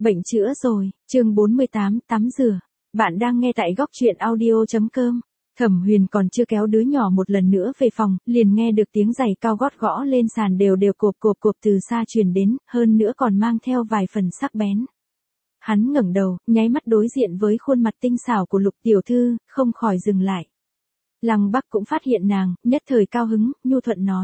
Bệnh chữa rồi, chương 48, tắm rửa. Bạn đang nghe tại góc truyện audio.com. Thẩm Huyền còn chưa kéo đứa nhỏ một lần nữa về phòng, liền nghe được tiếng giày cao gót gõ lên sàn đều đều cộp cộp cộp từ xa truyền đến, hơn nữa còn mang theo vài phần sắc bén. Hắn ngẩng đầu, nháy mắt đối diện với khuôn mặt tinh xảo của Lục tiểu thư, không khỏi dừng lại. Lăng Bắc cũng phát hiện nàng, nhất thời cao hứng, nhu thuận nói.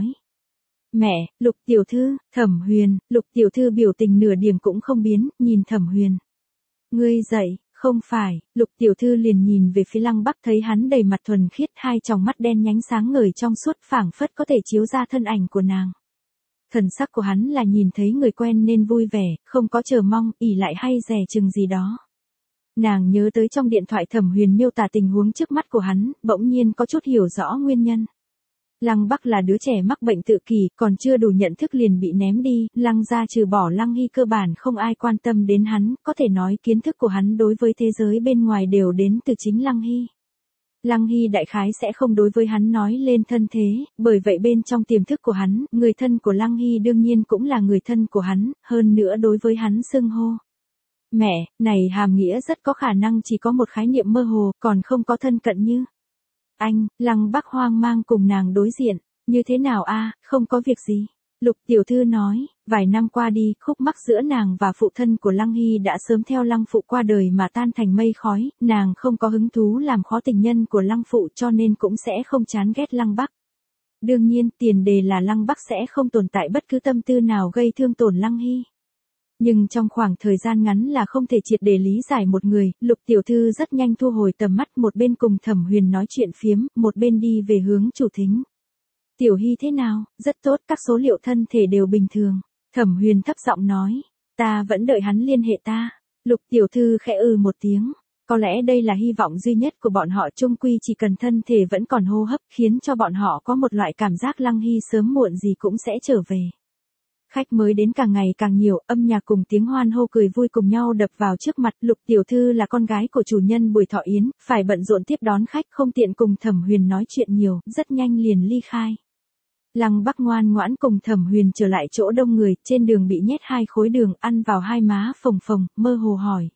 Mẹ, Lục tiểu thư, Thẩm Huyền. Lục tiểu thư biểu tình nửa điểm cũng không biến, nhìn Thẩm Huyền. Ngươi dậy, không phải. Lục tiểu thư liền nhìn về phía Lăng Bắc, thấy hắn đầy mặt thuần khiết, hai tròng mắt đen nhánh sáng ngời trong suốt, phảng phất có thể chiếu ra thân ảnh của nàng. Thần sắc của hắn là nhìn thấy người quen nên vui vẻ, không có chờ mong, ỷ lại hay dè chừng gì đó. Nàng nhớ tới trong điện thoại Thẩm Huyền miêu tả tình huống trước mắt của hắn, bỗng nhiên có chút hiểu rõ nguyên nhân. Lăng Bắc là đứa trẻ mắc bệnh tự kỷ, còn chưa đủ nhận thức liền bị ném đi, Lăng gia trừ bỏ Lăng Hy cơ bản không ai quan tâm đến hắn, có thể nói kiến thức của hắn đối với thế giới bên ngoài đều đến từ chính Lăng Hy. Lăng Hy đại khái sẽ không đối với hắn nói lên thân thế, bởi vậy bên trong tiềm thức của hắn, người thân của Lăng Hy đương nhiên cũng là người thân của hắn, hơn nữa đối với hắn xưng hô. Mẹ, này hàm nghĩa rất có khả năng chỉ có một khái niệm mơ hồ, còn không có thân cận như. Anh, Lăng Bắc hoang mang cùng nàng đối diện, như thế nào a, không có việc gì. Lục tiểu thư nói, vài năm qua đi, khúc mắc giữa nàng và phụ thân của Lăng Hy đã sớm theo Lăng phụ qua đời mà tan thành mây khói, nàng không có hứng thú làm khó tình nhân của Lăng phụ cho nên cũng sẽ không chán ghét Lăng Bắc. Đương nhiên, tiền đề là Lăng Bắc sẽ không tồn tại bất cứ tâm tư nào gây thương tổn Lăng Hy. Nhưng trong khoảng thời gian ngắn là không thể triệt để lý giải một người, Lục tiểu thư rất nhanh thu hồi tầm mắt, một bên cùng Thẩm Huyền nói chuyện phiếm, một bên đi về hướng chủ thính. Tiểu Hy thế nào? Rất tốt, các số liệu thân thể đều bình thường. Thẩm Huyền thấp giọng nói, ta vẫn đợi hắn liên hệ ta. Lục tiểu thư khẽ một tiếng. Có lẽ đây là hy vọng duy nhất của bọn họ, chung quy chỉ cần thân thể vẫn còn hô hấp, khiến cho bọn họ có một loại cảm giác Lăng Hy sớm muộn gì cũng sẽ trở về. Khách mới đến càng ngày càng nhiều, âm nhạc cùng tiếng hoan hô cười vui cùng nhau đập vào trước mặt. Lục tiểu thư là con gái của chủ nhân buổi thọ yến, phải bận rộn tiếp đón khách, không tiện cùng Thẩm Huyền nói chuyện nhiều, rất nhanh liền ly khai. Lăng Bắc ngoan ngoãn cùng Thẩm Huyền trở lại chỗ đông người, trên đường bị nhét 2 khối đường, ăn vào hai má phồng phồng, mơ hồ hỏi.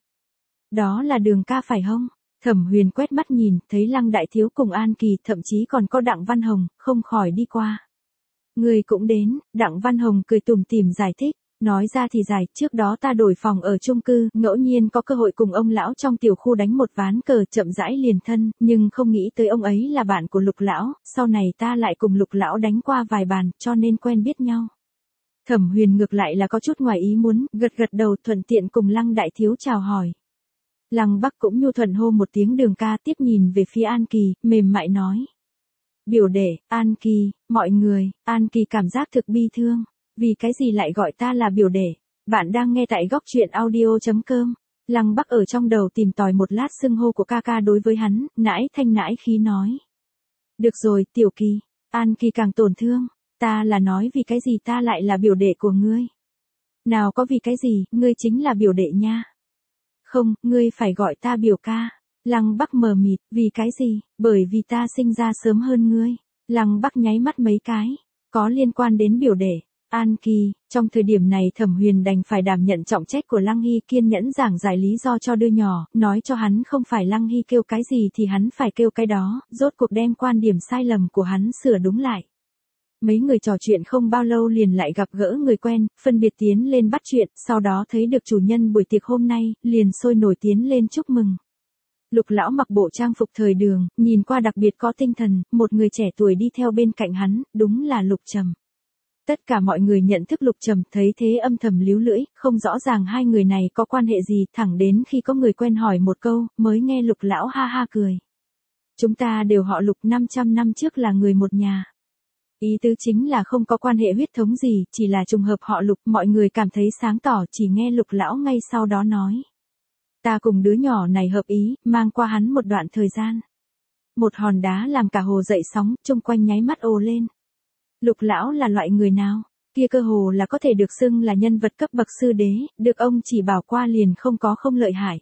Đó là đường ca phải không? Thẩm Huyền quét mắt nhìn, thấy Lăng đại thiếu cùng An Kỳ, thậm chí còn có Đặng Văn Hồng, không khỏi đi qua. Người cũng đến, Đặng Văn Hồng cười tủm tỉm giải thích, nói ra thì dài, trước đó ta đổi phòng ở chung cư, ngẫu nhiên có cơ hội cùng ông lão trong tiểu khu đánh một ván cờ, chậm rãi liền thân, nhưng không nghĩ tới ông ấy là bạn của Lục lão, sau này ta lại cùng Lục lão đánh qua vài bàn, cho nên quen biết nhau. Thẩm Huyền ngược lại là có chút ngoài ý muốn, gật gật đầu, thuận tiện cùng Lăng đại thiếu chào hỏi. Lăng Bắc cũng nhu thuận hô một tiếng đường ca, tiếp nhìn về phía An Kỳ, mềm mại nói. Biểu đệ, An Kỳ, mọi người. An Kỳ cảm giác thực bi thương. Vì cái gì lại gọi ta là biểu đệ? Bạn đang nghe tại góc truyện audio.com. Lăng Bắc ở trong đầu tìm tòi một lát xưng hô của ca ca đối với hắn, nãi thanh nãi khí nói. Được rồi, Tiểu Kỳ. An Kỳ càng tổn thương. Ta là nói vì cái gì ta lại là biểu đệ của ngươi? Nào có vì cái gì, ngươi chính là biểu đệ nha. Không, ngươi phải gọi ta biểu ca. Lăng Bắc mờ mịt, vì cái gì? Bởi vì ta sinh ra sớm hơn ngươi. Lăng Bắc nháy mắt mấy cái, có liên quan đến biểu đệ. An Kỳ, trong thời điểm này Thẩm Huyền đành phải đảm nhận trọng trách của Lăng Hy, kiên nhẫn giảng giải lý do cho đứa nhỏ, nói cho hắn không phải Lăng Hy kêu cái gì thì hắn phải kêu cái đó, rốt cuộc đem quan điểm sai lầm của hắn sửa đúng lại. Mấy người trò chuyện không bao lâu liền lại gặp gỡ người quen, phân biệt tiến lên bắt chuyện, sau đó thấy được chủ nhân buổi tiệc hôm nay, liền sôi nổi tiến lên chúc mừng. Lục lão mặc bộ trang phục thời đường, nhìn qua đặc biệt có tinh thần, một người trẻ tuổi đi theo bên cạnh hắn, đúng là Lục Trầm. Tất cả mọi người nhận thức Lục Trầm, thấy thế âm thầm líu lưỡi, không rõ ràng hai người này có quan hệ gì, thẳng đến khi có người quen hỏi một câu, mới nghe Lục lão ha ha cười. Chúng ta đều họ Lục, 500 năm trước là người một nhà. Ý tứ chính là không có quan hệ huyết thống gì, chỉ là trùng hợp họ Lục, mọi người cảm thấy sáng tỏ, chỉ nghe Lục lão ngay sau đó nói. Ta cùng đứa nhỏ này hợp ý, mang qua hắn một đoạn thời gian. Một hòn đá làm cả hồ dậy sóng, chung quanh nháy mắt ồ lên. Lục lão là loại người nào? Kia cơ hồ là có thể được xưng là nhân vật cấp bậc sư đế, được ông chỉ bảo qua liền không có không lợi hại.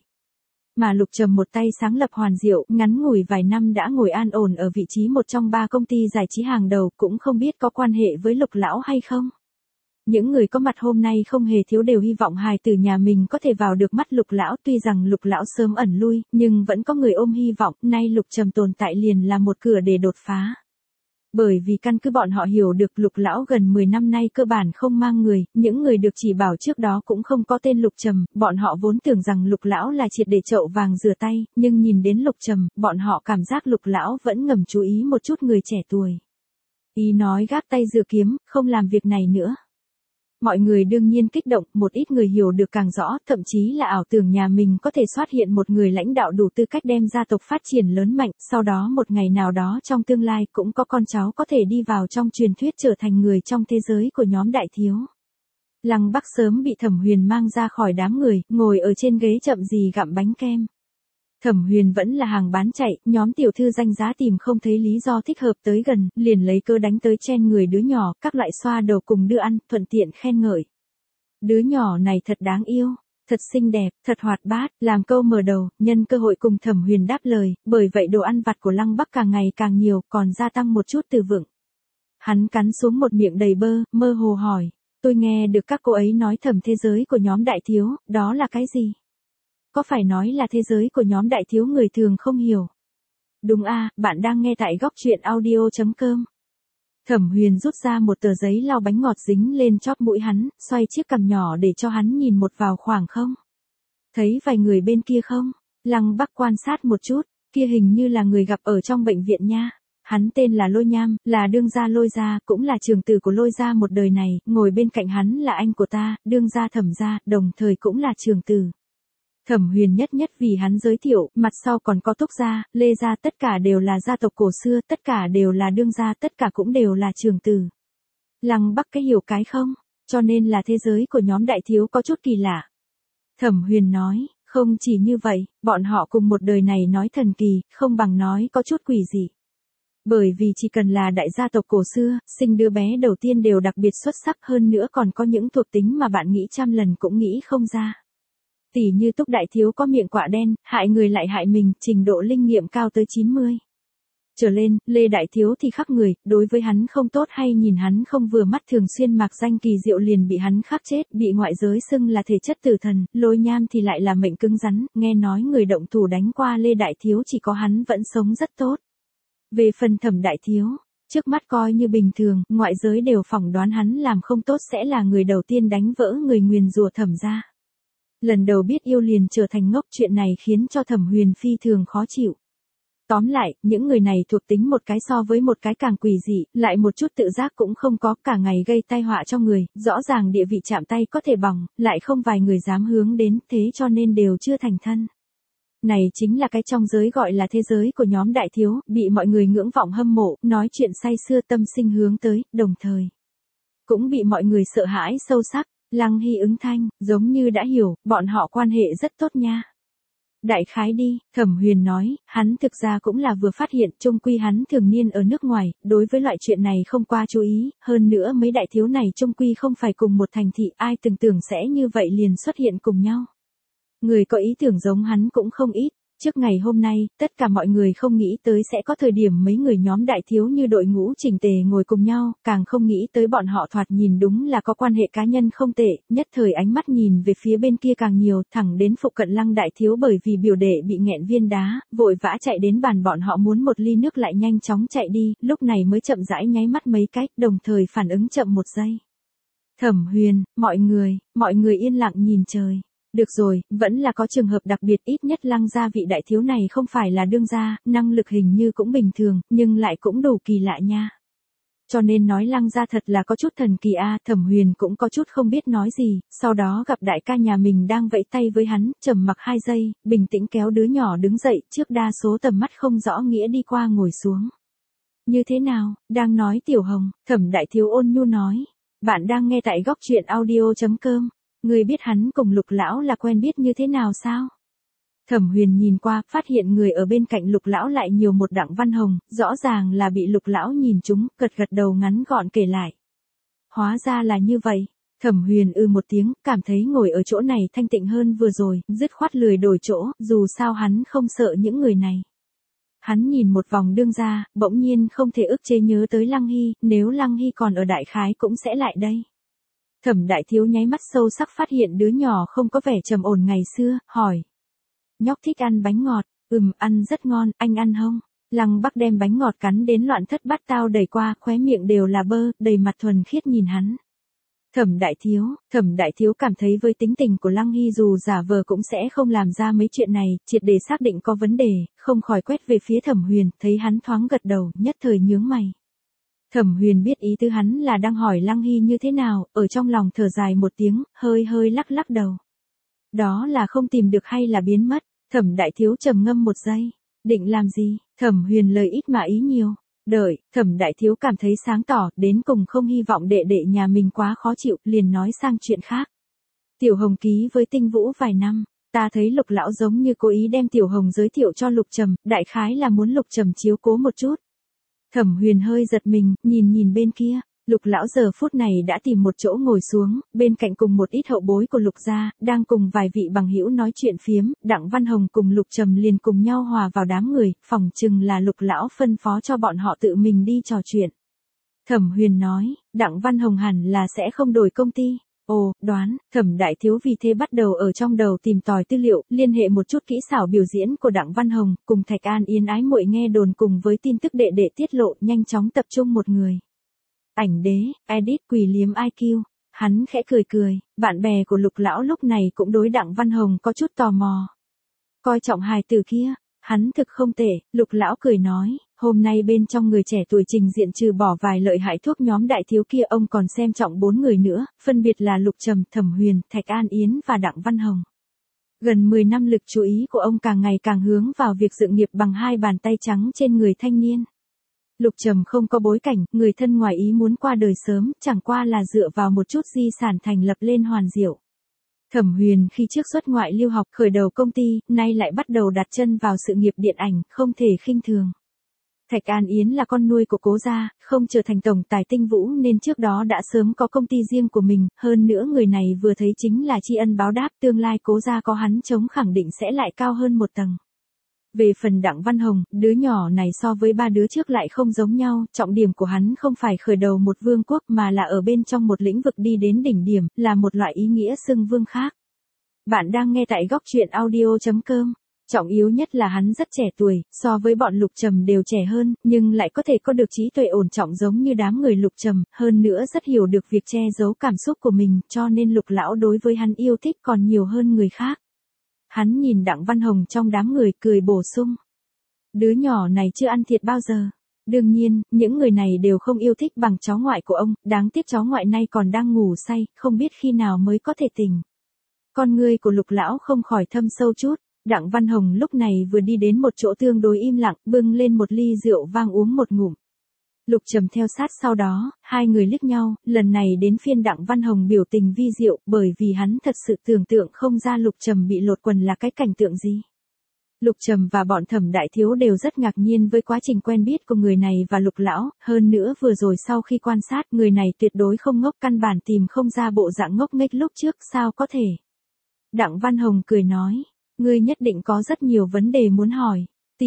Mà Lục Trầm một tay sáng lập Hoàn Diệu, ngắn ngủi vài năm đã ngồi an ổn ở vị trí một trong 3 công ty giải trí hàng đầu, cũng không biết có quan hệ với Lục lão hay không. Những người có mặt hôm nay không hề thiếu đều hy vọng hài tử nhà mình có thể vào được mắt Lục lão, tuy rằng Lục lão sớm ẩn lui, nhưng vẫn có người ôm hy vọng, nay Lục Trầm tồn tại liền là một cửa để đột phá. Bởi vì căn cứ bọn họ hiểu được Lục lão gần 10 năm nay cơ bản không mang người, những người được chỉ bảo trước đó cũng không có tên Lục Trầm, bọn họ vốn tưởng rằng Lục lão là triệt để chậu vàng rửa tay, nhưng nhìn đến Lục Trầm, bọn họ cảm giác Lục lão vẫn ngầm chú ý một chút người trẻ tuổi. Ý nói gác tay rửa kiếm, không làm việc này nữa. Mọi người đương nhiên kích động, một ít người hiểu được càng rõ, thậm chí là ảo tưởng nhà mình có thể xuất hiện một người lãnh đạo đủ tư cách đem gia tộc phát triển lớn mạnh, sau đó một ngày nào đó trong tương lai cũng có con cháu có thể đi vào trong truyền thuyết trở thành người trong thế giới của nhóm đại thiếu. Lăng Bắc sớm bị Thẩm Huyền mang ra khỏi đám người, ngồi ở trên ghế chậm gì gặm bánh kem. Thẩm Huyền vẫn là hàng bán chạy, nhóm tiểu thư danh giá tìm không thấy lý do thích hợp tới gần, liền lấy cơ đánh tới chen người đứa nhỏ, các loại xoa đầu cùng đưa ăn, thuận tiện khen ngợi. Đứa nhỏ này thật đáng yêu, thật xinh đẹp, thật hoạt bát, làm câu mở đầu, nhân cơ hội cùng Thẩm Huyền đáp lời, bởi vậy đồ ăn vặt của Lăng Bắc càng ngày càng nhiều, còn gia tăng một chút từ vựng. Hắn cắn xuống một miệng đầy bơ, mơ hồ hỏi, tôi nghe được các cô ấy nói thầm thế giới của nhóm đại thiếu, đó là cái gì? Có phải nói là thế giới của nhóm đại thiếu người thường không hiểu? Đúng a, bạn đang nghe tại góc truyện audio.com. Thẩm Huyền rút ra một tờ giấy lau bánh ngọt dính lên chóp mũi hắn, xoay chiếc cằm nhỏ để cho hắn nhìn một vào khoảng không. Thấy vài người bên kia không? Lăng Bắc quan sát một chút, kia hình như là người gặp ở trong bệnh viện nha. Hắn tên là Lôi Nham, là đương gia Lôi gia, cũng là trưởng tử của Lôi gia một đời này, ngồi bên cạnh hắn là anh của ta, đương gia Thẩm gia, đồng thời cũng là trưởng tử. Thẩm Huyền nhất vì hắn giới thiệu, mặt sau còn có Túc gia, Lê gia, tất cả đều là gia tộc cổ xưa, tất cả đều là đương gia, tất cả cũng đều là trưởng tử. Lăng Bắc cái hiểu cái không, cho nên là thế giới của nhóm đại thiếu có chút kỳ lạ. Thẩm Huyền nói, không chỉ như vậy, bọn họ cùng một đời này nói thần kỳ, không bằng nói có chút quỷ dị. Bởi vì chỉ cần là đại gia tộc cổ xưa, sinh đứa bé đầu tiên đều đặc biệt xuất sắc, hơn nữa còn có những thuộc tính mà bạn nghĩ trăm lần cũng nghĩ không ra. Tỷ như Túc đại thiếu có miệng quạ đen, hại người lại hại mình, trình độ linh nghiệm cao tới 90 trở lên. Lê đại thiếu thì khác người, đối với hắn không tốt hay nhìn hắn không vừa mắt thường xuyên mạc danh kỳ diệu liền bị hắn khắc chết, bị ngoại giới xưng là thể chất tử thần. Lôi Nham thì lại là mệnh cứng rắn, nghe nói người động thủ đánh qua Lê đại thiếu chỉ có hắn vẫn sống rất tốt. Về phần Thẩm đại thiếu, trước mắt coi như bình thường, ngoại giới đều phỏng đoán hắn làm không tốt sẽ là người đầu tiên đánh vỡ người nguyền rủa Thẩm gia. Lần đầu biết yêu liền trở thành ngốc, chuyện này khiến cho Thẩm Huyền phi thường khó chịu. Tóm lại, những người này thuộc tính một cái so với một cái càng quỷ dị, lại một chút tự giác cũng không có, cả ngày gây tai họa cho người, rõ ràng địa vị chạm tay có thể bỏng, lại không vài người dám hướng đến, thế cho nên đều chưa thành thân. Này chính là cái trong giới gọi là thế giới của nhóm đại thiếu, bị mọi người ngưỡng vọng hâm mộ, nói chuyện say sưa tâm sinh hướng tới, đồng thời cũng bị mọi người sợ hãi sâu sắc. Lăng Hy ứng thanh, giống như đã hiểu, bọn họ quan hệ rất tốt nha. Đại khái đi, Thẩm Huyền nói, hắn thực ra cũng là vừa phát hiện, chung quy hắn thường niên ở nước ngoài, đối với loại chuyện này không qua chú ý, hơn nữa mấy đại thiếu này chung quy không phải cùng một thành thị, ai từng tưởng sẽ như vậy liền xuất hiện cùng nhau. Người có ý tưởng giống hắn cũng không ít. Trước ngày hôm nay, tất cả mọi người không nghĩ tới sẽ có thời điểm mấy người nhóm đại thiếu như đội ngũ chỉnh tề ngồi cùng nhau, càng không nghĩ tới bọn họ thoạt nhìn đúng là có quan hệ cá nhân không tệ, nhất thời ánh mắt nhìn về phía bên kia càng nhiều, thẳng đến phụ cận Lăng đại thiếu bởi vì biểu đệ bị nghẹn viên đá, vội vã chạy đến bàn bọn họ muốn một ly nước lại nhanh chóng chạy đi, lúc này mới chậm rãi nháy mắt mấy cách, đồng thời phản ứng chậm một giây. Thẩm Huyền, mọi người yên lặng nhìn trời. Được rồi, vẫn là có trường hợp đặc biệt, ít nhất Lăng gia vị đại thiếu này không phải là đương gia, năng lực hình như cũng bình thường, nhưng lại cũng đủ kỳ lạ nha. Cho nên nói Lăng gia thật là có chút thần kỳ a. Thẩm Huyền cũng có chút không biết nói gì, sau đó gặp đại ca nhà mình đang vẫy tay với hắn, trầm mặc 2 giây, bình tĩnh kéo đứa nhỏ đứng dậy, trước đa số tầm mắt không rõ nghĩa đi qua ngồi xuống. Như thế nào, đang nói Tiểu Hồng, Thẩm đại thiếu ôn nhu nói, bạn đang nghe tại góc truyện audio.com. Người biết hắn cùng Lục lão là quen biết như thế nào sao? Thẩm Huyền nhìn qua, phát hiện người ở bên cạnh Lục lão lại nhiều một Đặng Văn Hồng, rõ ràng là bị Lục lão nhìn trúng, gật đầu ngắn gọn kể lại. Hóa ra là như vậy. Thẩm Huyền một tiếng, cảm thấy ngồi ở chỗ này thanh tịnh hơn vừa rồi, dứt khoát lười đổi chỗ, dù sao hắn không sợ những người này. Hắn nhìn một vòng đương gia, bỗng nhiên không thể ức chế nhớ tới Lăng Hy, nếu Lăng Hy còn ở đại khái cũng sẽ lại đây. Thẩm Đại Thiếu nháy mắt sâu sắc phát hiện đứa nhỏ không có vẻ trầm ổn ngày xưa, hỏi. Nhóc thích ăn bánh ngọt, ăn rất ngon, anh ăn không? Lăng Bắc đem bánh ngọt cắn đến loạn thất bát tao đẩy qua, khóe miệng đều là bơ, đầy mặt thuần khiết nhìn hắn. Thẩm Đại Thiếu cảm thấy với tính tình của Lăng Hy dù giả vờ cũng sẽ không làm ra mấy chuyện này, triệt để xác định có vấn đề, không khỏi quét về phía Thẩm Huyền, thấy hắn thoáng gật đầu, nhất thời nhướng mày. Thẩm Huyền biết ý tứ hắn là đang hỏi Lăng Hy như thế nào, ở trong lòng thở dài một tiếng, hơi lắc lắc đầu. Đó là không tìm được hay là biến mất? Thẩm Đại Thiếu trầm ngâm một giây, định làm gì? Thẩm Huyền lời ít mà ý nhiều. Đợi, Thẩm Đại Thiếu cảm thấy sáng tỏ, đến cùng không hy vọng đệ đệ nhà mình quá khó chịu, liền nói sang chuyện khác. Tiểu Hồng ký với Tinh Vũ vài năm, ta thấy Lục lão giống như cố ý đem Tiểu Hồng giới thiệu cho Lục Trầm, đại khái là muốn Lục Trầm chiếu cố một chút. Thẩm Huyền hơi giật mình, nhìn bên kia, Lục lão giờ phút này đã tìm một chỗ ngồi xuống, bên cạnh cùng một ít hậu bối của Lục gia, đang cùng vài vị bằng hữu nói chuyện phiếm, Đặng Văn Hồng cùng Lục Trầm liền cùng nhau hòa vào đám người, phỏng chừng là Lục lão phân phó cho bọn họ tự mình đi trò chuyện. Thẩm Huyền nói, Đặng Văn Hồng hẳn là sẽ không đổi công ty. Ồ, đoán, Thẩm Đại Thiếu vì thế bắt đầu ở trong đầu tìm tòi tư liệu, liên hệ một chút kỹ xảo biểu diễn của Đặng Văn Hồng, cùng Thạch An Yến ái muội nghe đồn cùng với tin tức đệ đệ tiết lộ, nhanh chóng tập trung một người. Ảnh đế, edit quỷ liếm IQ, hắn khẽ cười, bạn bè của Lục lão lúc này cũng đối Đặng Văn Hồng có chút tò mò. Coi trọng hài tử kia, hắn thực không tệ, Lục lão cười nói, hôm nay bên trong người trẻ tuổi trình diện trừ bỏ vài lợi hại thuốc nhóm Đại Thiếu kia ông còn xem trọng 4 người nữa, phân biệt là Lục Trầm, Thẩm Huyền, Thạch An Yến và Đặng Văn Hồng. Gần 10 năm lực chú ý của ông càng ngày càng hướng vào việc dựng nghiệp bằng hai bàn tay trắng trên người thanh niên. Lục Trầm không có bối cảnh, người thân ngoài ý muốn qua đời sớm, chẳng qua là dựa vào một chút di sản thành lập lên Hoàn Diệu. Thẩm Huyền khi trước xuất ngoại lưu học khởi đầu công ty, nay lại bắt đầu đặt chân vào sự nghiệp điện ảnh, không thể khinh thường. Thạch An Yến là con nuôi của Cố gia, không trở thành tổng tài Tinh Vũ nên trước đó đã sớm có công ty riêng của mình, hơn nữa người này vừa thấy chính là tri ân báo đáp, tương lai Cố gia có hắn chống khẳng định sẽ lại cao hơn một tầng. Về phần Đặng Văn Hồng, đứa nhỏ này so với 3 đứa trước lại không giống nhau, trọng điểm của hắn không phải khởi đầu một vương quốc mà là ở bên trong một lĩnh vực đi đến đỉnh điểm, là một loại ý nghĩa xưng vương khác. Bạn đang nghe tại góc truyện audio.com. Trọng yếu nhất là hắn rất trẻ tuổi, so với bọn Lục Trầm đều trẻ hơn, nhưng lại có thể có được trí tuệ ổn trọng giống như đám người Lục Trầm, hơn nữa rất hiểu được việc che giấu cảm xúc của mình, cho nên Lục lão đối với hắn yêu thích còn nhiều hơn người khác. Hắn nhìn Đặng Văn Hồng trong đám người cười bổ sung. Đứa nhỏ này chưa ăn thiệt bao giờ. Đương nhiên, những người này đều không yêu thích bằng cháu ngoại của ông, đáng tiếc cháu ngoại nay còn đang ngủ say, không biết khi nào mới có thể tỉnh. Con ngươi của Lục lão không khỏi thâm sâu chút. Đặng Văn Hồng lúc này vừa đi đến một chỗ tương đối im lặng, bưng lên một ly rượu vang uống một ngụm. Lục Trầm theo sát sau đó, hai người liếc nhau, lần này đến phiên Đặng Văn Hồng biểu tình vi diệu, bởi vì hắn thật sự tưởng tượng không ra Lục Trầm bị lột quần là cái cảnh tượng gì. Lục Trầm và bọn Thẩm Đại Thiếu đều rất ngạc nhiên với quá trình quen biết của người này và Lục lão, hơn nữa vừa rồi sau khi quan sát, người này tuyệt đối không ngốc, căn bản tìm không ra bộ dạng ngốc nghếch lúc trước, sao có thể. Đặng Văn Hồng cười nói. Ngươi nhất định có rất nhiều vấn đề muốn hỏi,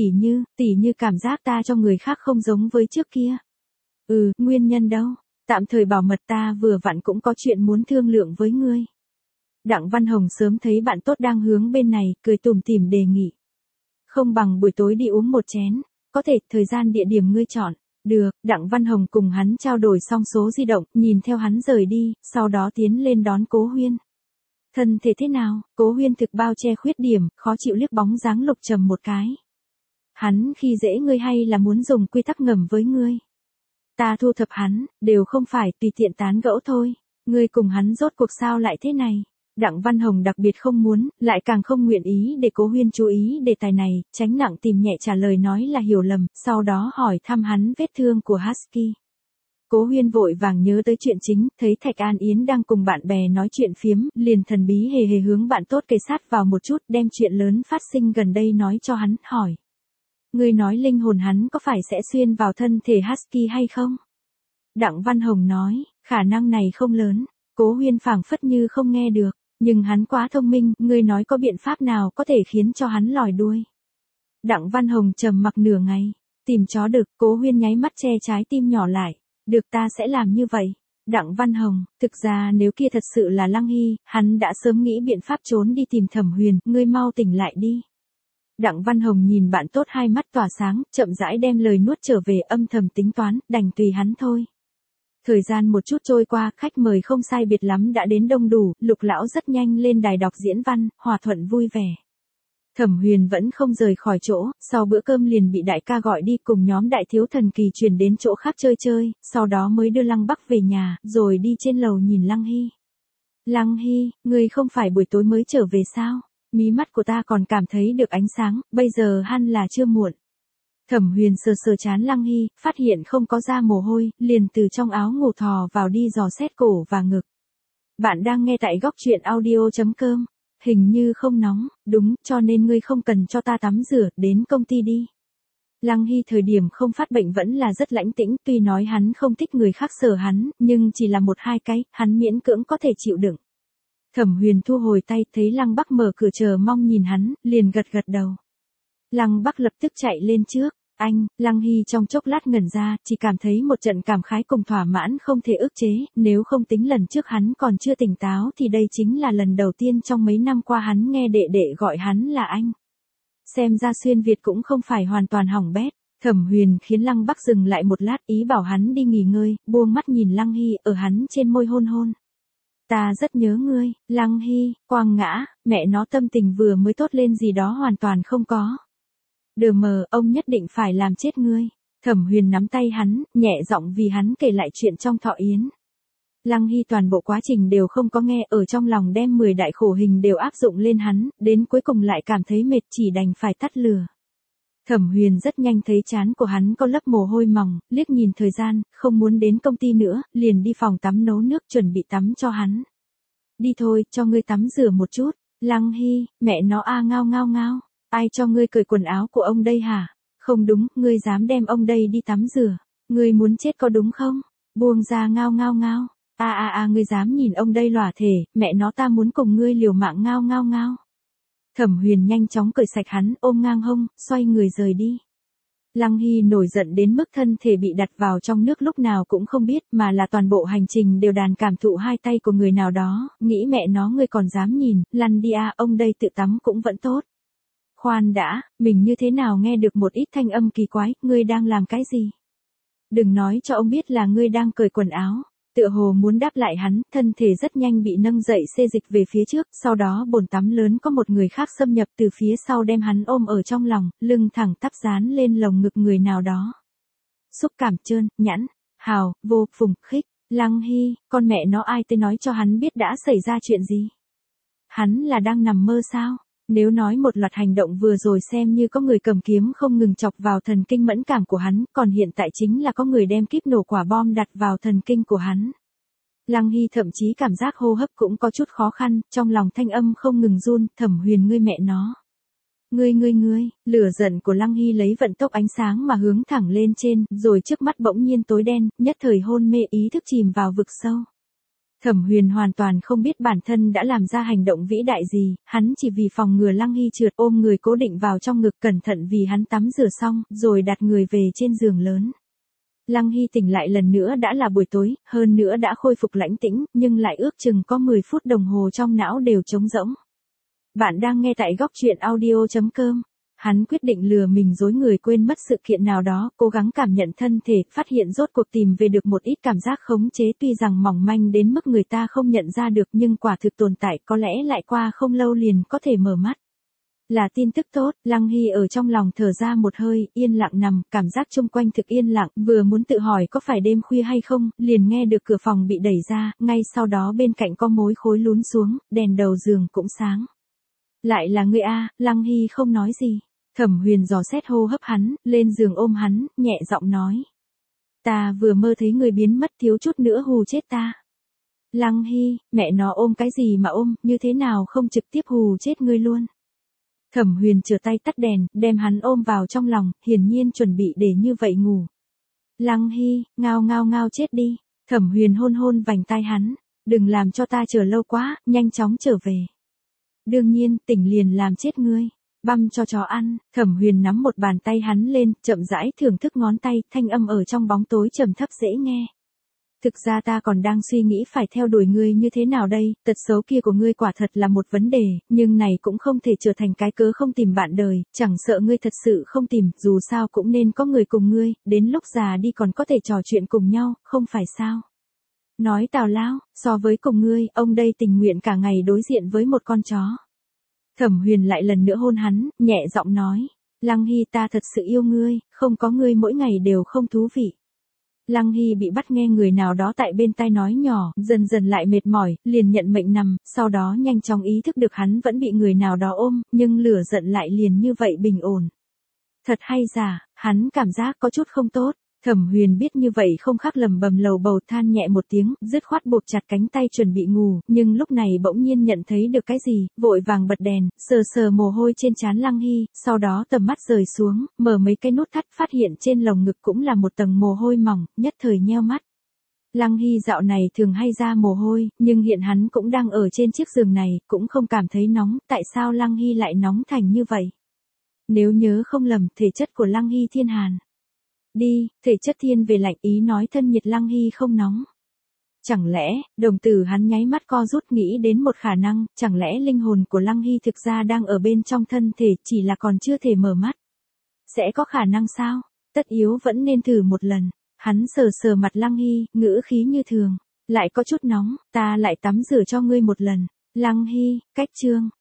tỉ như cảm giác ta cho người khác không giống với trước kia. Nguyên nhân đâu? Tạm thời bảo mật, ta vừa vặn cũng có chuyện muốn thương lượng với ngươi. Đặng Văn Hồng sớm thấy bạn tốt đang hướng bên này, cười tủm tỉm đề nghị. Không bằng buổi tối đi uống một chén, có thể, thời gian địa điểm ngươi chọn. Được, Đặng Văn Hồng cùng hắn trao đổi xong số di động, nhìn theo hắn rời đi, sau đó tiến lên đón Cố Huyên. Thân thể thế nào? Cố Huyên thực bao che khuyết điểm, khó chịu liếc bóng dáng Lục Trầm một cái. Hắn khi dễ ngươi hay là muốn dùng quy tắc ngầm với ngươi? Ta thu thập hắn, đều không phải tùy tiện tán gẫu thôi. Ngươi cùng hắn rốt cuộc sao lại thế này? Đặng Văn Hồng đặc biệt không muốn, lại càng không nguyện ý để Cố Huyên chú ý đề tài này, tránh nặng tìm nhẹ trả lời nói là hiểu lầm, sau đó hỏi thăm hắn vết thương của Husky. Cố Huyên vội vàng nhớ tới chuyện chính, thấy Thạch An Yến đang cùng bạn bè nói chuyện phiếm, liền thần bí hề hướng bạn tốt kề sát vào một chút, đem chuyện lớn phát sinh gần đây nói cho hắn, hỏi. Ngươi nói linh hồn hắn có phải sẽ xuyên vào thân thể Husky hay không? Đặng Văn Hồng nói, khả năng này không lớn. Cố Huyên phảng phất như không nghe được, nhưng hắn quá thông minh, ngươi nói có biện pháp nào có thể khiến cho hắn lòi đuôi? Đặng Văn Hồng trầm mặc nửa ngày, tìm chó đực, Cố Huyên nháy mắt che trái tim nhỏ lại. Được, ta sẽ làm như vậy. Đặng Văn Hồng, thực ra nếu kia thật sự là Lăng Hy, hắn đã sớm nghĩ biện pháp trốn đi tìm Thẩm Huyền, ngươi mau tỉnh lại đi. Đặng Văn Hồng nhìn bạn tốt hai mắt tỏa sáng, chậm rãi đem lời nuốt trở về, âm thầm tính toán, đành tùy hắn thôi. Thời gian một chút trôi qua, khách mời không sai biệt lắm đã đến đông đủ, Lục lão rất nhanh lên đài đọc diễn văn, hòa thuận vui vẻ. Thẩm Huyền vẫn không rời khỏi chỗ, sau bữa cơm liền bị đại ca gọi đi cùng nhóm đại thiếu thần kỳ chuyển đến chỗ khác chơi, sau đó mới đưa Lăng Bắc về nhà, rồi đi trên lầu nhìn Lăng Hy. Lăng Hy, ngươi không phải buổi tối mới trở về sao? Mí mắt của ta còn cảm thấy được ánh sáng, bây giờ hẳn là chưa muộn. Thẩm Huyền sờ sờ trán Lăng Hy, phát hiện không có ra mồ hôi, liền từ trong áo ngủ thò vào đi dò xét cổ và ngực. Bạn đang nghe tại góc truyện audio.com. Hình như không nóng, đúng, cho nên ngươi không cần cho ta tắm rửa, đến công ty đi. Lăng Hy thời điểm không phát bệnh vẫn là rất lãnh tĩnh, tuy nói hắn không thích người khác sờ hắn, nhưng chỉ là một hai cái, hắn miễn cưỡng có thể chịu đựng. Thẩm Huyền thu hồi tay, thấy Lăng Bắc mở cửa chờ mong nhìn hắn, liền gật đầu. Lăng Bắc lập tức chạy lên trước. Anh, Lăng Hy trong chốc lát ngẩn ra, chỉ cảm thấy một trận cảm khái cùng thỏa mãn không thể ức chế, nếu không tính lần trước hắn còn chưa tỉnh táo thì đây chính là lần đầu tiên trong mấy năm qua hắn nghe đệ đệ gọi hắn là anh. Xem ra xuyên Việt cũng không phải hoàn toàn hỏng bét. Thẩm Huyền khiến Lăng Bắc dừng lại một lát, ý bảo hắn đi nghỉ ngơi, buông mắt nhìn Lăng Hy, ở hắn trên môi hôn hôn. Ta rất nhớ ngươi, Lăng Hy, quang ngã, mẹ nó tâm tình vừa mới tốt lên gì đó hoàn toàn không có. Đờ mờ, ông nhất định phải làm chết ngươi. Thẩm Huyền nắm tay hắn, nhẹ giọng vì hắn kể lại chuyện trong thọ yến. Lăng Hy toàn bộ quá trình đều không có nghe, ở trong lòng đem 10 đại khổ hình đều áp dụng lên hắn, đến cuối cùng lại cảm thấy mệt chỉ đành phải tắt lửa. Thẩm Huyền rất nhanh thấy trán của hắn có lớp mồ hôi mỏng, liếc nhìn thời gian, không muốn đến công ty nữa, liền đi phòng tắm nấu nước chuẩn bị tắm cho hắn. Đi thôi, cho ngươi tắm rửa một chút. Lăng Hy, mẹ nó ngao. Ai cho ngươi cởi quần áo của ông đây hả? Không đúng, ngươi dám đem ông đây đi tắm rửa. Ngươi muốn chết có đúng không? Buông ra ngao. Ngươi dám nhìn ông đây lỏa thể, mẹ nó ta muốn cùng ngươi liều mạng ngao. Thẩm Huyền nhanh chóng cởi sạch hắn, ôm ngang hông, xoay người rời đi. Lăng Hy nổi giận đến mức thân thể bị đặt vào trong nước lúc nào cũng không biết, mà là toàn bộ hành trình đều đàn cảm thụ hai tay của người nào đó, nghĩ mẹ nó ngươi còn dám nhìn, lăn đi ông đây tự tắm cũng vẫn tốt. Khoan đã, mình như thế nào nghe được một ít thanh âm kỳ quái, ngươi đang làm cái gì? Đừng nói cho ông biết là ngươi đang cởi quần áo. Tựa hồ muốn đáp lại hắn, thân thể rất nhanh bị nâng dậy xê dịch về phía trước, sau đó bồn tắm lớn có một người khác xâm nhập từ phía sau đem hắn ôm ở trong lòng, lưng thẳng tắp dán lên lồng ngực người nào đó. Xúc cảm trơn, nhẵn, hào, vô, phùng, khích, Lăng Hy, con mẹ nó ai tới nói cho hắn biết đã xảy ra chuyện gì? Hắn là đang nằm mơ sao? Nếu nói một loạt hành động vừa rồi xem như có người cầm kiếm không ngừng chọc vào thần kinh mẫn cảm của hắn, còn hiện tại chính là có người đem kíp nổ quả bom đặt vào thần kinh của hắn. Lăng Hy thậm chí cảm giác hô hấp cũng có chút khó khăn, trong lòng thanh âm không ngừng run, Thẩm Huyền ngươi mẹ nó. Ngươi, lửa giận của Lăng Hy lấy vận tốc ánh sáng mà hướng thẳng lên trên, rồi trước mắt bỗng nhiên tối đen, nhất thời hôn mê ý thức chìm vào vực sâu. Thẩm Huyền hoàn toàn không biết bản thân đã làm ra hành động vĩ đại gì, hắn chỉ vì phòng ngừa Lăng Hy trượt ôm người cố định vào trong ngực cẩn thận vì hắn tắm rửa xong, rồi đặt người về trên giường lớn. Lăng Hy tỉnh lại lần nữa đã là buổi tối, hơn nữa đã khôi phục lãnh tĩnh, nhưng lại ước chừng có 10 phút đồng hồ trong não đều trống rỗng. Bạn đang nghe tại góc truyện audio.com. Hắn quyết định lừa mình dối người quên mất sự kiện nào đó, cố gắng cảm nhận thân thể, phát hiện rốt cuộc tìm về được một ít cảm giác khống chế tuy rằng mỏng manh đến mức người ta không nhận ra được nhưng quả thực tồn tại có lẽ lại qua không lâu liền có thể mở mắt. Là tin tức tốt, Lăng Hy ở trong lòng thở ra một hơi, yên lặng nằm, cảm giác chung quanh thực yên lặng, vừa muốn tự hỏi có phải đêm khuya hay không, liền nghe được cửa phòng bị đẩy ra, ngay sau đó bên cạnh có mối khối lún xuống, đèn đầu giường cũng sáng. Lại là ngươi Lăng Hy không nói gì. Thẩm Huyền dò xét hô hấp hắn, lên giường ôm hắn, nhẹ giọng nói. Ta vừa mơ thấy người biến mất thiếu chút nữa hù chết ta. Lăng Hy, mẹ nó ôm cái gì mà ôm, như thế nào không trực tiếp hù chết ngươi luôn. Thẩm Huyền trở tay tắt đèn, đem hắn ôm vào trong lòng, hiển nhiên chuẩn bị để như vậy ngủ. Lăng Hy, ngao chết đi. Thẩm Huyền hôn vành tai hắn, đừng làm cho ta chờ lâu quá, nhanh chóng trở về. Đương nhiên, tỉnh liền làm chết ngươi. Băm cho chó ăn, Thẩm Huyền nắm một bàn tay hắn lên, chậm rãi thưởng thức ngón tay, thanh âm ở trong bóng tối trầm thấp dễ nghe. Thực ra ta còn đang suy nghĩ phải theo đuổi ngươi như thế nào đây, tật xấu kia của ngươi quả thật là một vấn đề, nhưng này cũng không thể trở thành cái cớ không tìm bạn đời, chẳng sợ ngươi thật sự không tìm, dù sao cũng nên có người cùng ngươi, đến lúc già đi còn có thể trò chuyện cùng nhau, không phải sao? Nói tào lao, so với cùng ngươi, ông đây tình nguyện cả ngày đối diện với một con chó. Thẩm Huyền lại lần nữa hôn hắn, nhẹ giọng nói, Lăng Hy ta thật sự yêu ngươi, không có ngươi mỗi ngày đều không thú vị. Lăng Hy bị bắt nghe người nào đó tại bên tai nói nhỏ, dần dần lại mệt mỏi, liền nhận mệnh nằm, sau đó nhanh chóng ý thức được hắn vẫn bị người nào đó ôm, nhưng lửa giận lại liền như vậy bình ổn. Thật hay giả, hắn cảm giác có chút không tốt. Thẩm Huyền biết như vậy không khác lầm bầm lầu bầu than nhẹ một tiếng, dứt khoát buộc chặt cánh tay chuẩn bị ngủ, nhưng lúc này bỗng nhiên nhận thấy được cái gì, vội vàng bật đèn, sờ sờ mồ hôi trên trán Lăng Hy, sau đó tầm mắt rời xuống, mở mấy cái nút thắt phát hiện trên lồng ngực cũng là một tầng mồ hôi mỏng, nhất thời nheo mắt. Lăng Hy dạo này thường hay ra mồ hôi, nhưng hiện hắn cũng đang ở trên chiếc giường này, cũng không cảm thấy nóng, tại sao Lăng Hy lại nóng thành như vậy? Nếu nhớ không lầm, thể chất của Lăng Hy thiên hàn. Đi, thể chất thiên về lạnh, ý nói thân nhiệt Lăng Hy không nóng. Chẳng lẽ, đồng tử hắn nháy mắt co rút nghĩ đến một khả năng, chẳng lẽ linh hồn của Lăng Hy thực ra đang ở bên trong thân thể, chỉ là còn chưa thể mở mắt. Sẽ có khả năng sao? Tất yếu vẫn nên thử một lần. Hắn sờ sờ mặt Lăng Hy, ngữ khí như thường. Lại có chút nóng, ta lại tắm rửa cho ngươi một lần. Lăng Hy, cách chương.